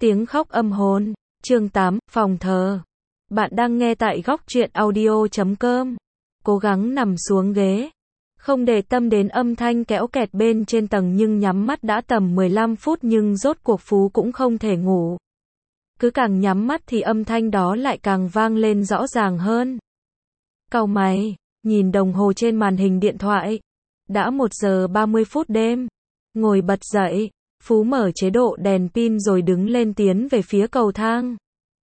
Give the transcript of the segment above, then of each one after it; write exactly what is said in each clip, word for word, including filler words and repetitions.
Tiếng khóc âm hồn, chương tám, phòng thờ. Bạn đang nghe tại góc truyện audio chấm com. Cố gắng nằm xuống ghế, không để tâm đến âm thanh kéo kẹt bên trên tầng nhưng nhắm mắt đã tầm mười lăm phút nhưng rốt cuộc Phú cũng không thể ngủ. Cứ càng nhắm mắt thì âm thanh đó lại càng vang lên rõ ràng hơn. Cau mày, nhìn đồng hồ trên màn hình điện thoại. Đã một giờ ba mươi phút đêm. Ngồi bật dậy, Phú mở chế độ đèn pin rồi đứng lên tiến về phía cầu thang.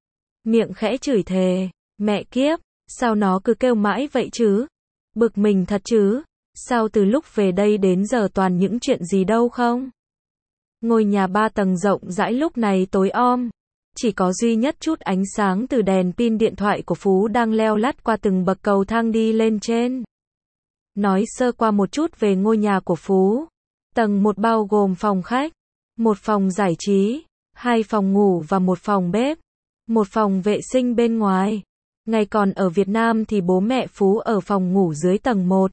Miệng khẽ chửi thề, mẹ kiếp, sao nó cứ kêu mãi vậy chứ? Bực mình thật chứ, sao từ lúc về đây đến giờ toàn những chuyện gì đâu không? Ngôi nhà ba tầng rộng rãi lúc này tối om, chỉ có duy nhất chút ánh sáng từ đèn pin điện thoại của Phú đang leo lắt qua từng bậc cầu thang đi lên trên. Nói sơ qua một chút về ngôi nhà của Phú. Tầng một bao gồm phòng khách, một phòng giải trí, hai phòng ngủ và một phòng bếp, một phòng vệ sinh bên ngoài. Ngày còn ở Việt Nam thì bố mẹ Phú ở phòng ngủ dưới tầng một.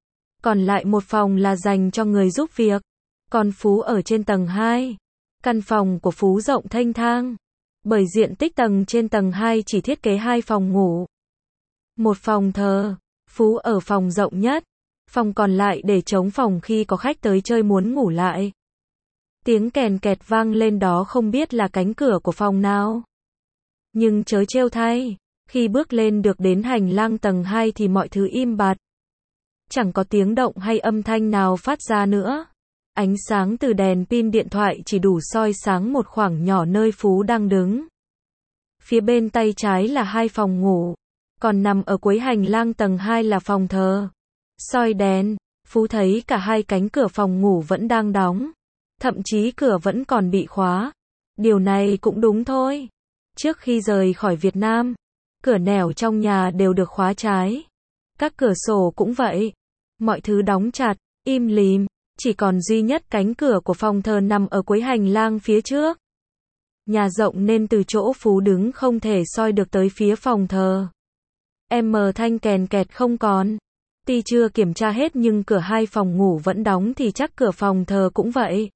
Còn lại một phòng là dành cho người giúp việc. Còn Phú ở trên tầng hai. Căn phòng của Phú rộng thênh thang. Bởi diện tích tầng trên tầng hai chỉ thiết kế hai phòng ngủ. Một phòng thờ, Phú ở phòng rộng nhất. Phòng còn lại để trống phòng khi có khách tới chơi muốn ngủ lại. Tiếng kèn kẹt vang lên đó không biết là cánh cửa của phòng nào. Nhưng chớ trêu thay, khi bước lên được đến hành lang tầng hai thì mọi thứ im bặt. Chẳng có tiếng động hay âm thanh nào phát ra nữa. Ánh sáng từ đèn pin điện thoại chỉ đủ soi sáng một khoảng nhỏ nơi Phú đang đứng. Phía bên tay trái là hai phòng ngủ, còn nằm ở cuối hành lang tầng hai là phòng thờ. Soi đèn, Phú thấy cả hai cánh cửa phòng ngủ vẫn đang đóng. Thậm chí cửa vẫn còn bị khóa. Điều này cũng đúng thôi. Trước khi rời khỏi Việt Nam, cửa nẻo trong nhà đều được khóa trái. Các cửa sổ cũng vậy. Mọi thứ đóng chặt, im lìm. Chỉ còn duy nhất cánh cửa của phòng thờ nằm ở cuối hành lang phía trước. Nhà rộng nên từ chỗ Phú đứng không thể soi được tới phía phòng thờ. Em mờ thanh kèn kẹt không còn. Tuy chưa kiểm tra hết nhưng cửa hai phòng ngủ vẫn đóng thì chắc cửa phòng thờ cũng vậy.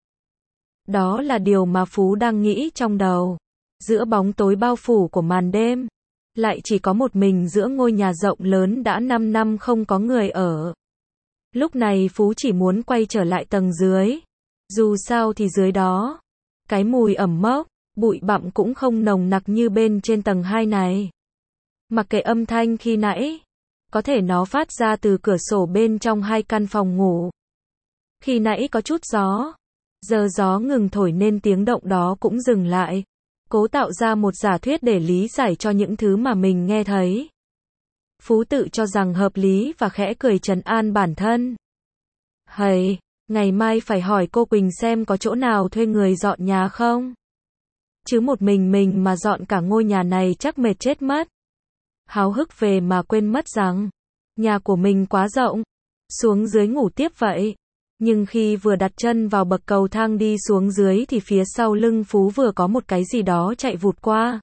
Đó là điều mà Phú đang nghĩ trong đầu. Giữa bóng tối bao phủ của màn đêm, lại chỉ có một mình giữa ngôi nhà rộng lớn đã năm năm không có người ở. Lúc này Phú chỉ muốn quay trở lại tầng dưới. Dù sao thì dưới đó, cái mùi ẩm mốc, bụi bặm cũng không nồng nặc như bên trên tầng hai này. Mặc kệ âm thanh khi nãy, có thể nó phát ra từ cửa sổ bên trong hai căn phòng ngủ. Khi nãy có chút gió, giờ gió ngừng thổi nên tiếng động đó cũng dừng lại. Cố tạo ra một giả thuyết để lý giải cho những thứ mà mình nghe thấy. Phú tự cho rằng hợp lý và khẽ cười trấn an bản thân. Hầy, ngày mai phải hỏi cô Quỳnh xem có chỗ nào thuê người dọn nhà không? Chứ một mình mình mà dọn cả ngôi nhà này chắc mệt chết mất. Háo hức về mà quên mất rằng, nhà của mình quá rộng, xuống dưới ngủ tiếp vậy. Nhưng khi vừa đặt chân vào bậc cầu thang đi xuống dưới thì phía sau lưng Phú vừa có một cái gì đó chạy vụt qua.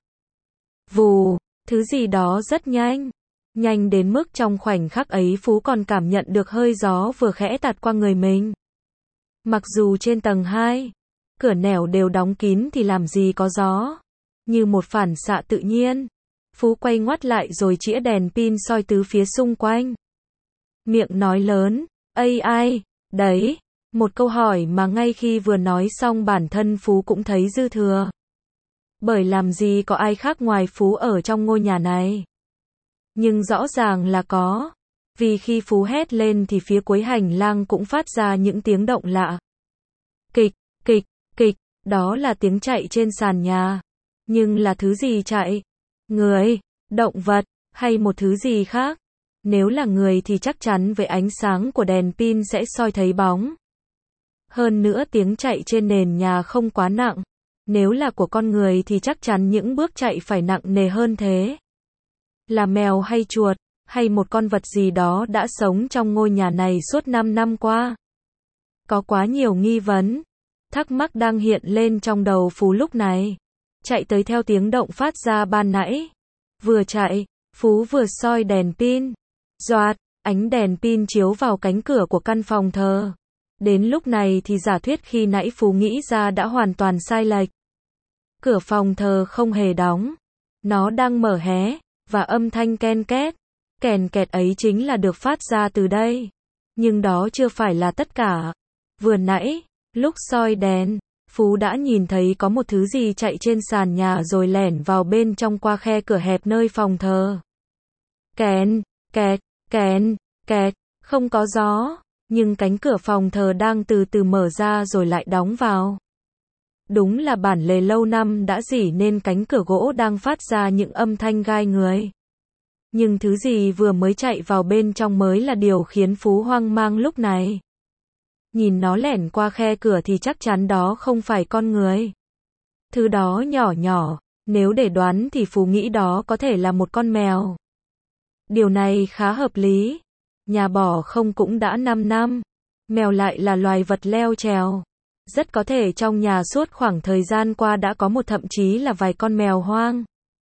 Vù, thứ gì đó rất nhanh. Nhanh đến mức trong khoảnh khắc ấy Phú còn cảm nhận được hơi gió vừa khẽ tạt qua người mình. Mặc dù trên tầng hai, cửa nẻo đều đóng kín thì làm gì có gió. Như một phản xạ tự nhiên, Phú quay ngoắt lại rồi chĩa đèn pin soi tứ phía xung quanh. Miệng nói lớn, ây ai, đấy, một câu hỏi mà ngay khi vừa nói xong bản thân Phú cũng thấy dư thừa. Bởi làm gì có ai khác ngoài Phú ở trong ngôi nhà này. Nhưng rõ ràng là có. Vì khi Phú hét lên thì phía cuối hành lang cũng phát ra những tiếng động lạ. Kịch, kịch, kịch, đó là tiếng chạy trên sàn nhà. Nhưng là thứ gì chạy? Người, động vật, hay một thứ gì khác? Nếu là người thì chắc chắn với ánh sáng của đèn pin sẽ soi thấy bóng. Hơn nữa tiếng chạy trên nền nhà không quá nặng. Nếu là của con người thì chắc chắn những bước chạy phải nặng nề hơn thế. Là mèo hay chuột, hay một con vật gì đó đã sống trong ngôi nhà này suốt năm năm qua. Có quá nhiều nghi vấn, thắc mắc đang hiện lên trong đầu Phú lúc này. Chạy tới theo tiếng động phát ra ban nãy. Vừa chạy, Phú vừa soi đèn pin. Doạt, ánh đèn pin chiếu vào cánh cửa của căn phòng thờ. Đến lúc này thì giả thuyết khi nãy Phú nghĩ ra đã hoàn toàn sai lệch. Cửa phòng thờ không hề đóng. Nó đang mở hé, và âm thanh ken két, kèn kẹt ấy chính là được phát ra từ đây. Nhưng đó chưa phải là tất cả. Vừa nãy, lúc soi đèn, Phú đã nhìn thấy có một thứ gì chạy trên sàn nhà rồi lẻn vào bên trong qua khe cửa hẹp nơi phòng thờ. Kèn, kẹt, kèn, kẹt, không có gió, nhưng cánh cửa phòng thờ đang từ từ mở ra rồi lại đóng vào. Đúng là bản lề lâu năm đã rỉ nên cánh cửa gỗ đang phát ra những âm thanh gai người. Nhưng thứ gì vừa mới chạy vào bên trong mới là điều khiến Phú hoang mang lúc này. Nhìn nó lẻn qua khe cửa thì chắc chắn đó không phải con người. Thứ đó nhỏ nhỏ, nếu để đoán thì Phú nghĩ đó có thể là một con mèo. Điều này khá hợp lý. Nhà bỏ không cũng đã năm năm. Mèo lại là loài vật leo trèo. Rất có thể trong nhà suốt khoảng thời gian qua đã có một thậm chí là vài con mèo hoang.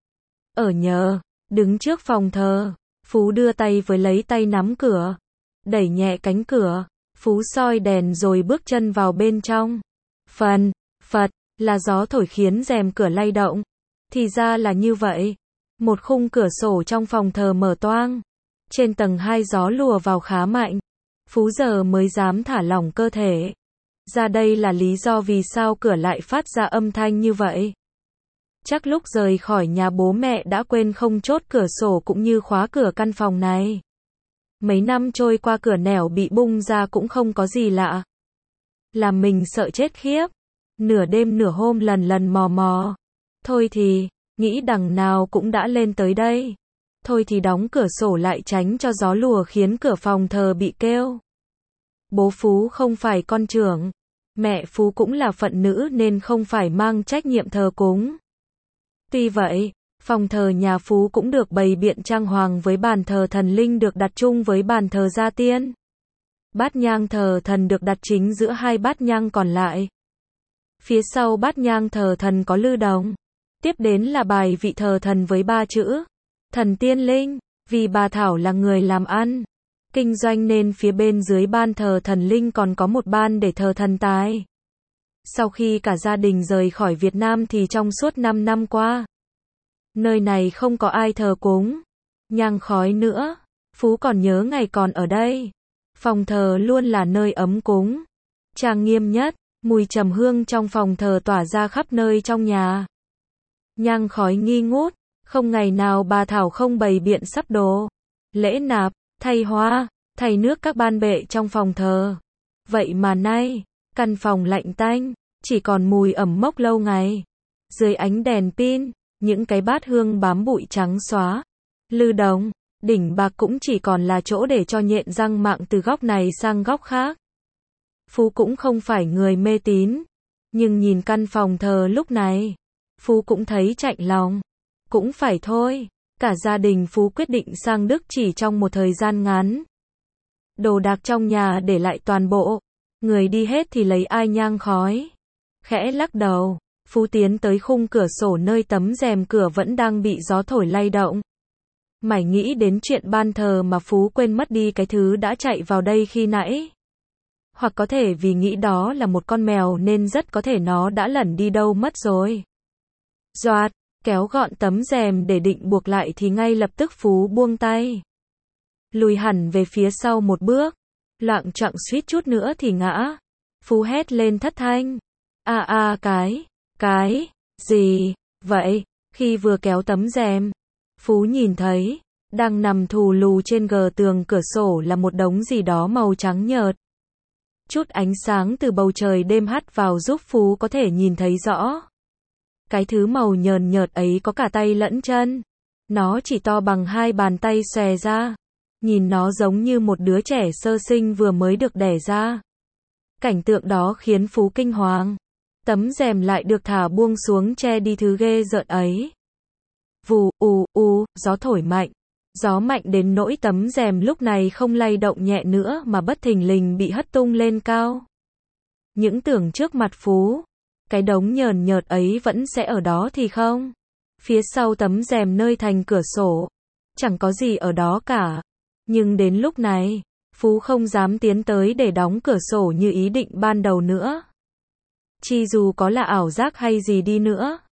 Ở nhờ, đứng trước phòng thờ, Phú đưa tay với lấy tay nắm cửa. Đẩy nhẹ cánh cửa, Phú soi đèn rồi bước chân vào bên trong. Phần, phật, là gió thổi khiến rèm cửa lay động. Thì ra là như vậy. Một khung cửa sổ trong phòng thờ mở toang. Trên tầng hai gió lùa vào khá mạnh. Phú giờ mới dám thả lỏng cơ thể. Ra đây là lý do vì sao cửa lại phát ra âm thanh như vậy. Chắc lúc rời khỏi nhà bố mẹ đã quên không chốt cửa sổ cũng như khóa cửa căn phòng này. Mấy năm trôi qua cửa nẻo bị bung ra cũng không có gì lạ. Làm mình sợ chết khiếp. Nửa đêm nửa hôm lần lần mò mò. Thôi thì, nghĩ đằng nào cũng đã lên tới đây. Thôi thì đóng cửa sổ lại tránh cho gió lùa khiến cửa phòng thờ bị kêu. Bố Phú không phải con trưởng. Mẹ Phú cũng là phận nữ nên không phải mang trách nhiệm thờ cúng. Tuy vậy, phòng thờ nhà Phú cũng được bày biện trang hoàng với bàn thờ thần linh được đặt chung với bàn thờ gia tiên. Bát nhang thờ thần được đặt chính giữa hai bát nhang còn lại. Phía sau bát nhang thờ thần có lư đồng. Tiếp đến là bài vị thờ thần với ba chữ thần tiên linh, vì bà Thảo là người làm ăn, kinh doanh nên phía bên dưới ban thờ thần linh còn có một ban để thờ thần tài. Sau khi cả gia đình rời khỏi Việt Nam thì trong suốt năm năm qua, nơi này không có ai thờ cúng nhang khói nữa. Phú còn nhớ ngày còn ở đây. Phòng thờ luôn là nơi ấm cúng, trang nghiêm nhất, mùi trầm hương trong phòng thờ tỏa ra khắp nơi trong nhà. Nhang khói nghi ngút, không ngày nào bà Thảo không bày biện sắp đồ, lễ nạp, thay hoa, thay nước các ban bệ trong phòng thờ. Vậy mà nay, căn phòng lạnh tanh, chỉ còn mùi ẩm mốc lâu ngày. Dưới ánh đèn pin, những cái bát hương bám bụi trắng xóa. Lư đồng, đỉnh bạc cũng chỉ còn là chỗ để cho nhện răng mạng từ góc này sang góc khác. Phú cũng không phải người mê tín, nhưng nhìn căn phòng thờ lúc này, Phú cũng thấy chạnh lòng. Cũng phải thôi, cả gia đình Phú quyết định sang Đức chỉ trong một thời gian ngắn. Đồ đạc trong nhà để lại toàn bộ, người đi hết thì lấy ai nhang khói. Khẽ lắc đầu, Phú tiến tới khung cửa sổ nơi tấm rèm cửa vẫn đang bị gió thổi lay động. Mải nghĩ đến chuyện ban thờ mà Phú quên mất đi cái thứ đã chạy vào đây khi nãy. Hoặc có thể vì nghĩ đó là một con mèo nên rất có thể nó đã lẩn đi đâu mất rồi. Doạt, kéo gọn tấm rèm để định buộc lại thì ngay lập tức Phú buông tay. Lùi hẳn về phía sau một bước, loạng choạng suýt chút nữa thì ngã. Phú hét lên thất thanh. A a cái, cái, gì, vậy? Khi vừa kéo tấm rèm, Phú nhìn thấy, đang nằm thù lù trên gờ tường cửa sổ là một đống gì đó màu trắng nhợt. Chút ánh sáng từ bầu trời đêm hắt vào giúp Phú có thể nhìn thấy rõ. Cái thứ màu nhờn nhợt ấy có cả tay lẫn chân. Nó chỉ to bằng hai bàn tay xòe ra. Nhìn nó giống như một đứa trẻ sơ sinh vừa mới được đẻ ra. Cảnh tượng đó khiến Phú kinh hoàng. Tấm rèm lại được thả buông xuống che đi thứ ghê rợn ấy. Vù, ù, ù, gió thổi mạnh. Gió mạnh đến nỗi tấm rèm lúc này không lay động nhẹ nữa mà bất thình lình bị hất tung lên cao. Những tưởng trước mặt Phú, cái đống nhờn nhợt ấy vẫn sẽ ở đó thì không. Phía sau tấm rèm nơi thành cửa sổ, chẳng có gì ở đó cả. Nhưng đến lúc này, Phú không dám tiến tới để đóng cửa sổ như ý định ban đầu nữa. Chi dù có là ảo giác hay gì đi nữa,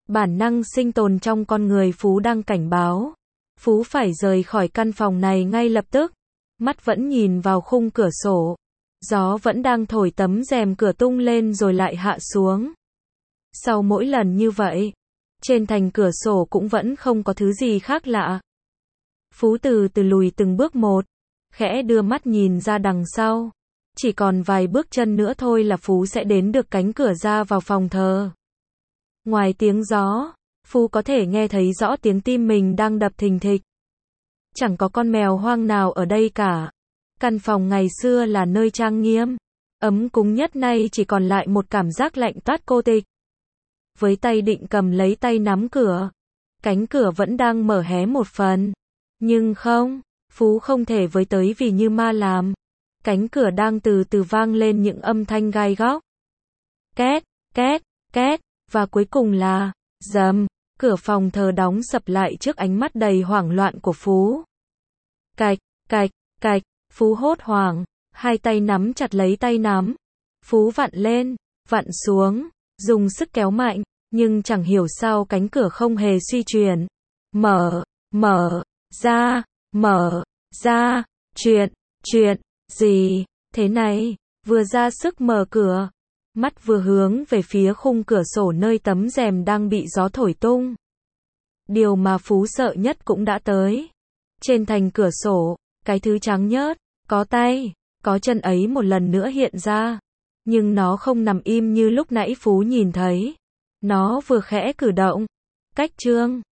Bản năng sinh tồn trong con người Phú đang cảnh báo. Phú phải rời khỏi căn phòng này ngay lập tức. Mắt vẫn nhìn vào khung cửa sổ. Gió vẫn đang thổi tấm rèm cửa tung lên rồi lại hạ xuống. Sau mỗi lần như vậy, trên thành cửa sổ cũng vẫn không có thứ gì khác lạ. Phú từ từ lùi từng bước một, khẽ đưa mắt nhìn ra đằng sau. Chỉ còn vài bước chân nữa thôi là Phú sẽ đến được cánh cửa ra vào phòng thờ. Ngoài tiếng gió, Phú có thể nghe thấy rõ tiếng tim mình đang đập thình thịch. Chẳng có con mèo hoang nào ở đây cả. Căn phòng ngày xưa là nơi trang nghiêm, ấm cúng nhất nay chỉ còn lại một cảm giác lạnh toát cô tịch. Với tay định cầm lấy tay nắm cửa, cánh cửa vẫn đang mở hé một phần. Nhưng không, Phú không thể với tới vì như ma làm. Cánh cửa đang từ từ vang lên những âm thanh gai góc. Két, két, két, và cuối cùng là, rầm, cửa phòng thờ đóng sập lại trước ánh mắt đầy hoảng loạn của Phú. Cạch, cạch, cạch, Phú hốt hoảng, hai tay nắm chặt lấy tay nắm. Phú vặn lên, vặn xuống, dùng sức kéo mạnh, nhưng chẳng hiểu sao cánh cửa không hề suy chuyển. Mở, mở, ra, mở, ra, chuyện, chuyện, gì, thế này, vừa ra sức mở cửa, mắt vừa hướng về phía khung cửa sổ nơi tấm rèm đang bị gió thổi tung. Điều mà Phú sợ nhất cũng đã tới. Trên thành cửa sổ, cái thứ trắng nhớt, có tay, có chân ấy một lần nữa hiện ra. Nhưng nó không nằm im như lúc nãy Phú nhìn thấy. Nó vừa khẽ cử động. Cách chương